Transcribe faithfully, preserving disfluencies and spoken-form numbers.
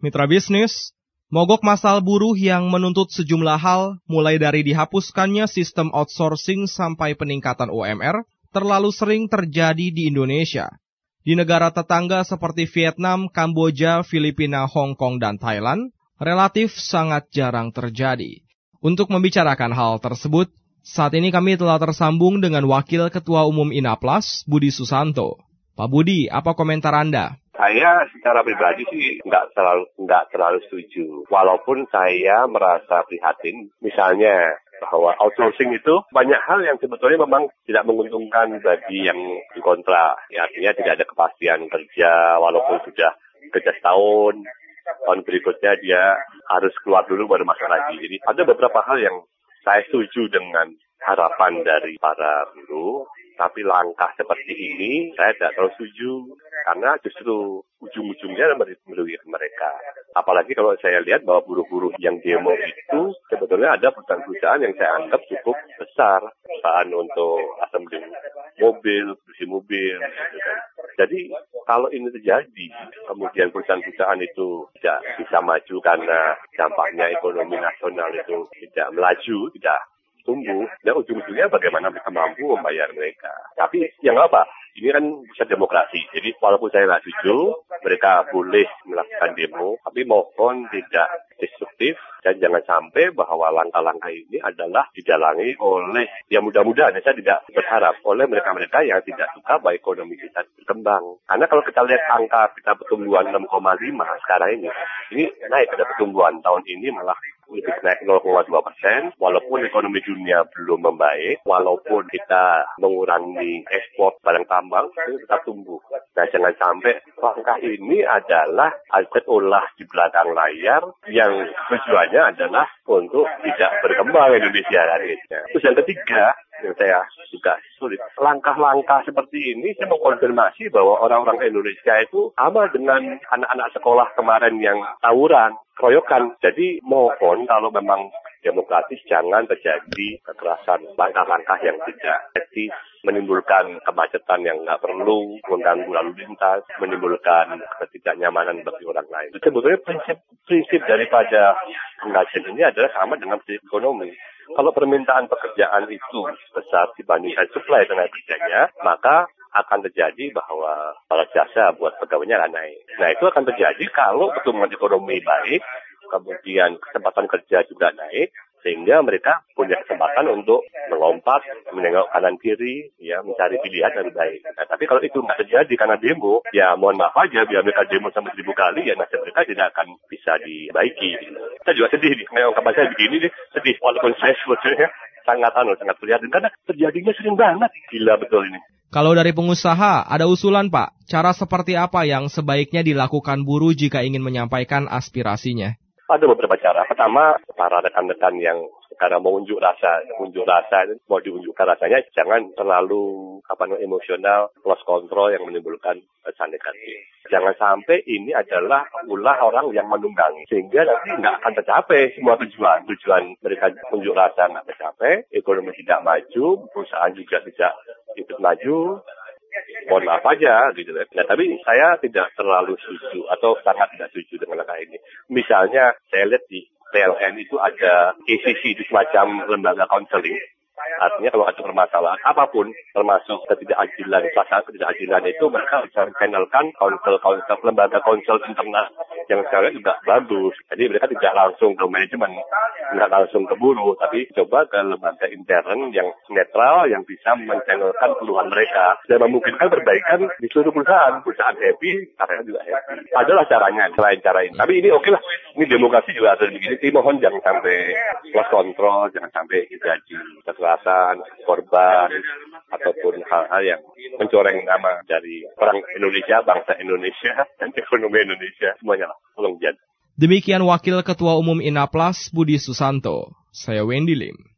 Mitra bisnis, mogok massal buruh yang menuntut sejumlah hal, mulai dari dihapuskannya sistem outsourcing sampai peningkatan U M R, terlalu sering terjadi di Indonesia. Di negara tetangga seperti Vietnam, Kamboja, Filipina, Hong Kong, dan Thailand, relatif sangat jarang terjadi. Untuk membicarakan hal tersebut, saat ini kami telah tersambung dengan Wakil Ketua Umum INAPLAS, Budi Susanto. Pak Budi, apa komentar Anda? Saya secara pribadi sih nggak terlalu nggak terlalu setuju. Walaupun saya merasa prihatin, misalnya bahwa outsourcing itu banyak hal yang sebetulnya memang tidak menguntungkan bagi yang dikontrak. Ya, artinya tidak ada kepastian kerja, walaupun sudah kerja setahun, tahun berikutnya dia harus keluar dulu baru masuk lagi. Jadi ada beberapa hal yang saya setuju dengan harapan dari para buruh. Tapi langkah seperti ini saya tidak terlalu setuju karena justru ujung-ujungnya merugikan mereka. Apalagi kalau saya lihat bahwa buruh-buruh yang demo itu sebetulnya ada perusahaan-perusahaan yang saya anggap cukup besar. Perusahaan untuk assembly mobil, produksi mobil. Gitu kan. Jadi kalau ini terjadi, kemudian perusahaan-perusahaan itu tidak bisa maju karena dampaknya ekonomi nasional itu tidak melaju, tidak tumbuh, dan ujung-ujungnya bagaimana mereka mampu membayar mereka. Tapi yang apa? Ini kan pusat demokrasi. Jadi walaupun saya nggak setuju, mereka boleh melakukan demo, tapi mohon tidak destruktif dan jangan sampai bahwa langkah-langkah ini adalah didalangi oleh, ya mudah-mudahan saya tidak berharap oleh mereka-mereka yang tidak suka bahwa ekonomi kita berkembang. Karena kalau kita lihat angka kita pertumbuhan enam koma lima sekarang ini, ini naik ada pertumbuhan tahun ini malah lebih naik nol koma dua persen, walaupun ekonomi dunia belum membaik, walaupun kita mengurangi ekspor barang tambang, itu tetap tumbuh. Nah, jangan sampai langkah ini adalah aset olah di belakang layar yang tujuannya adalah untuk tidak berkembang Indonesia. Terus yang ketiga, yang saya juga sulit, langkah-langkah seperti ini saya mau konfirmasi bahwa orang-orang Indonesia itu sama dengan anak-anak sekolah kemarin yang tawuran, keroyokan. Jadi mohon kalau memang demokratis jangan terjadi kekerasan, langkah-langkah yang tidak etis, menimbulkan kemacetan yang nggak perlu, mengganggu lalu lintas, menimbulkan ketidaknyamanan bagi orang lain. Sebetulnya prinsip-prinsip daripada pengajian ini adalah sama dengan prinsip ekonomi. Kalau permintaan pekerjaan itu besar dibandingkan suplai tenaga kerjanya, maka akan terjadi bahwa balas jasa buat pegawainya akan naik. Nah, itu akan terjadi kalau pertumbuhan ekonomi baik, kemudian kesempatan kerja juga naik, sehingga mereka punya kesempatan untuk melompat, menengok kanan kiri, ya mencari pilihan yang lebih baik. Nah, tapi kalau itu nggak terjadi karena demo, ya mohon maaf aja, biar mereka demo sampai seribu kali, ya nasib mereka tidak akan bisa dibaiki. Saya juga sedih nih, kayak kabar saya begini nih, sedih. Walaupun saya sebetulnya sangat anu, sangat prihatin karena terjadinya sering banget. Gila betul ini. Kalau dari pengusaha, ada usulan Pak, cara seperti apa yang sebaiknya dilakukan buruh jika ingin menyampaikan aspirasinya? Ada beberapa cara. Pertama, para rekan-rekan yang sekarang mau unjuk rasa, unjuk rasa, mau diunjukkan rasanya, jangan terlalu apa namanya emosional, lost control yang menimbulkan kesan negatif. Jangan sampai ini adalah ulah orang yang menunggangi, sehingga nanti nggak akan tercapai semua tujuan. Tujuan mereka unjuk rasa nggak tercapai, ekonomi tidak maju, perusahaan juga tidak ikut maju. Mohon maaf aja gitu. Nah, tapi saya tidak terlalu setuju atau sangat tidak setuju dengan langkah ini. Misalnya saya lihat di P L N itu ada A C C, itu semacam lembaga konseling. Artinya kalau ada permasalahan apapun, termasuk ketidakadilan, perasaan ketidakadilan itu mereka bisa channelkan konsel-konsel, lembaga konsel internal yang sekarang juga bagus. Jadi mereka tidak langsung ke manajemen, tidak langsung ke buruh, tapi coba ke lembaga intern yang netral, yang bisa menchannelkan keluhan mereka dan memungkinkan perbaikan di seluruh perusahaan. Perusahaan happy, karyawan juga happy. Adalah caranya, selain cara ini. Tapi ini oke lah, ini demokrasi juga harus begini. Tapi mohon jangan sampai lost control, jangan sampai terjadi kekerasan, korban, ataupun hal-hal yang mencoreng nama dari orang Indonesia, bangsa Indonesia, dan ekonomi Indonesia. Semuanya lah, tolong jangan. Demikian Wakil Ketua Umum INAPLAS, Budi Susanto. Saya Wendy Lim.